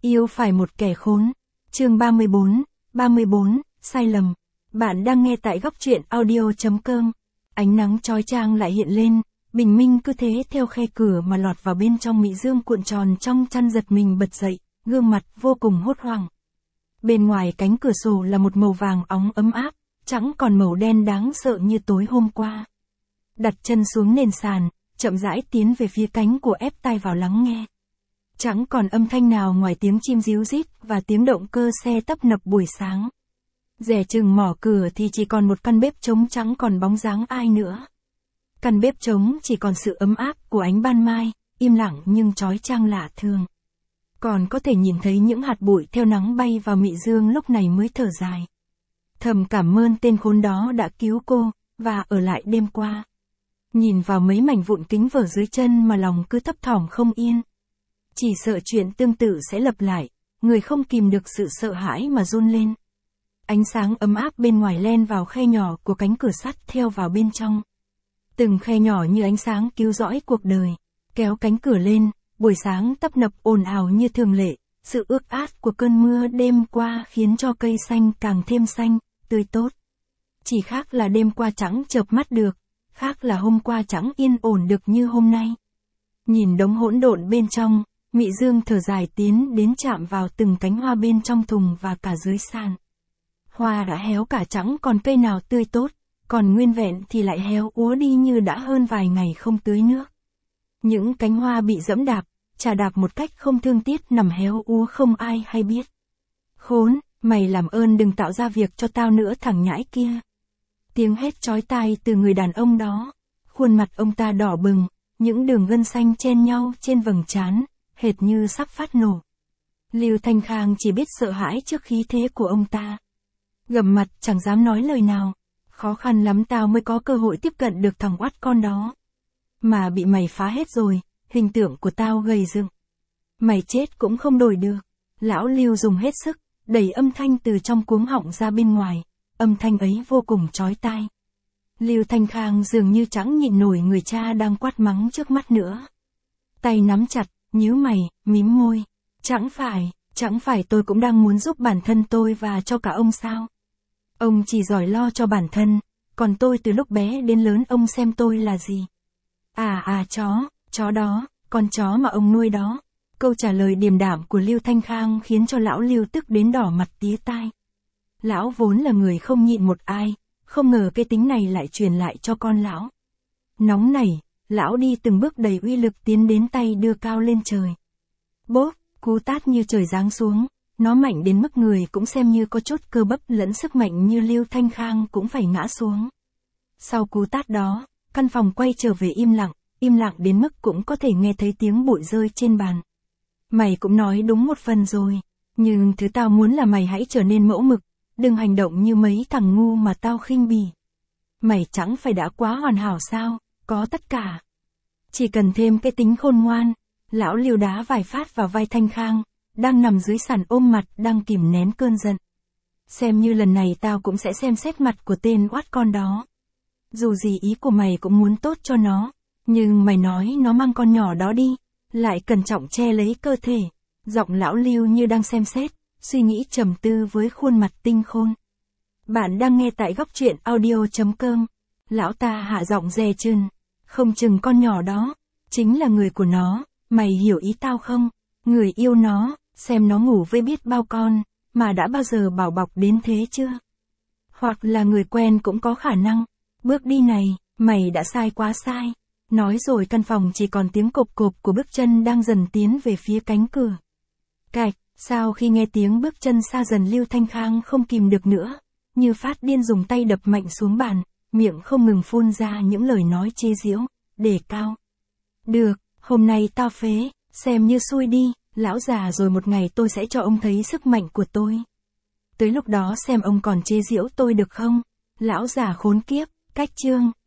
Yêu phải một kẻ khốn. Chương 34, sai lầm. Bạn đang nghe tại góc truyện audio.com. Ánh nắng chói chang lại hiện lên, bình minh cứ thế theo khe cửa mà lọt vào bên trong mị dương cuộn tròn trong chăn, giật mình bật dậy, gương mặt vô cùng hốt hoảng. Bên ngoài cánh cửa sổ là một màu vàng óng ấm áp, chẳng còn màu đen đáng sợ như tối hôm qua. Đặt chân xuống nền sàn, chậm rãi tiến về phía cánh của, ép tai vào lắng nghe. Chẳng còn âm thanh nào ngoài tiếng chim ríu rít và tiếng động cơ xe tấp nập buổi sáng. Dè chừng mỏ cửa thì chỉ còn một căn bếp trống, chẳng còn bóng dáng ai nữa. Căn bếp trống chỉ còn sự ấm áp của ánh ban mai, im lặng nhưng chói chang lạ thường. Còn có thể nhìn thấy những hạt bụi theo nắng bay vào mị dương, lúc này mới thở dài. Thầm cảm ơn tên khốn đó đã cứu cô, và ở lại đêm qua. Nhìn vào mấy mảnh vụn kính vở dưới chân mà lòng cứ thấp thỏm không yên. Chỉ sợ chuyện tương tự sẽ lặp lại, người không kìm được sự sợ hãi mà run lên. Ánh sáng ấm áp bên ngoài len vào khe nhỏ của cánh cửa sắt, theo vào bên trong. Từng khe nhỏ như ánh sáng cứu rõi cuộc đời. Kéo cánh cửa lên, buổi sáng tấp nập ồn ào như thường lệ, sự ướt át của cơn mưa đêm qua khiến cho cây xanh càng thêm xanh, tươi tốt. Chỉ khác là đêm qua chẳng chợp mắt được, khác là hôm qua chẳng yên ổn được như hôm nay. Nhìn đống hỗn độn bên trong, mị dương thở dài tiến đến chạm vào từng cánh hoa bên trong thùng và cả dưới sàn. Hoa đã héo cả, chẳng còn cây nào tươi tốt, còn nguyên vẹn thì lại héo úa đi như đã hơn vài ngày không tưới nước. Những cánh hoa bị dẫm đạp, chà đạp một cách không thương tiếc, nằm héo úa không ai hay biết. Khốn, mày làm ơn đừng tạo ra việc cho tao nữa, thằng nhãi kia. Tiếng hét chói tai từ người đàn ông đó. Khuôn mặt ông ta đỏ bừng, những đường gân xanh chen nhau trên vầng trán, hệt như sắp phát nổ. Lưu Thanh Khang chỉ biết sợ hãi trước khí thế của ông ta. Gầm mặt chẳng dám nói lời nào. Khó khăn lắm tao mới có cơ hội tiếp cận được thằng oắt con đó. Mà bị mày phá hết rồi, hình tượng của tao gầy dựng. Mày chết cũng không đổi được. Lão Lưu dùng hết sức, đẩy âm thanh từ trong cuống họng ra bên ngoài. Âm thanh ấy vô cùng chói tai. Lưu Thanh Khang dường như chẳng nhịn nổi người cha đang quát mắng trước mắt nữa. Tay nắm chặt, nhíu mày, mím môi. Chẳng phải tôi cũng đang muốn giúp bản thân tôi và cho cả ông sao? Ông chỉ giỏi lo cho bản thân, còn tôi từ lúc bé đến lớn ông xem tôi là gì? Chó đó, con chó mà ông nuôi đó. Câu trả lời điềm đạm của Lưu Thanh Khang khiến cho lão Lưu tức đến đỏ mặt tía tai. Lão vốn là người không nhịn một ai, không ngờ cái tính này lại truyền lại cho con lão. Nóng nảy, lão đi từng bước đầy uy lực tiến đến, tay đưa cao lên trời. Bốp, cú tát như trời giáng xuống, nó mạnh đến mức người cũng xem như có chút cơ bắp lẫn sức mạnh như Lưu Thanh Khang cũng phải ngã xuống. Sau cú tát đó, căn phòng quay trở về im lặng đến mức cũng có thể nghe thấy tiếng bụi rơi trên bàn. Mày cũng nói đúng một phần rồi, nhưng thứ tao muốn là mày hãy trở nên mẫu mực, đừng hành động như mấy thằng ngu mà tao khinh bỉ. Mày chẳng phải đã quá hoàn hảo sao, có tất cả. Chỉ cần thêm cái tính khôn ngoan. Lão Lưu đá vài phát vào vai Thanh Khang, đang nằm dưới sàn ôm mặt, đang kìm nén cơn giận. Xem như lần này tao cũng sẽ xem xét mặt của tên oát con đó. Dù gì ý của mày cũng muốn tốt cho nó, nhưng mày nói nó mang con nhỏ đó đi, lại cẩn trọng che lấy cơ thể. Giọng lão Lưu như đang xem xét, suy nghĩ trầm tư với khuôn mặt tinh khôn. Bạn đang nghe tại góc truyện audio.com. Lão ta hạ giọng dè chừng. Không chừng con nhỏ đó chính là người của nó, mày hiểu ý tao không? Người yêu nó, xem nó ngủ với biết bao con, mà đã bao giờ bảo bọc đến thế chưa? Hoặc là người quen cũng có khả năng. Bước đi này, mày đã sai quá sai. Nói rồi căn phòng chỉ còn tiếng cộp cộp của bước chân đang dần tiến về phía cánh cửa. Cạch, sau khi nghe tiếng bước chân xa dần, Lưu Thanh Khang không kìm được nữa, như phát điên dùng tay đập mạnh xuống bàn, miệng không ngừng phun ra những lời nói chế giễu, đề cao. Được, hôm nay tao phế, xem như xui đi, lão già rồi một ngày tôi sẽ cho ông thấy sức mạnh của tôi. Tới lúc đó xem ông còn chế giễu tôi được không? Lão già khốn kiếp, cách chương.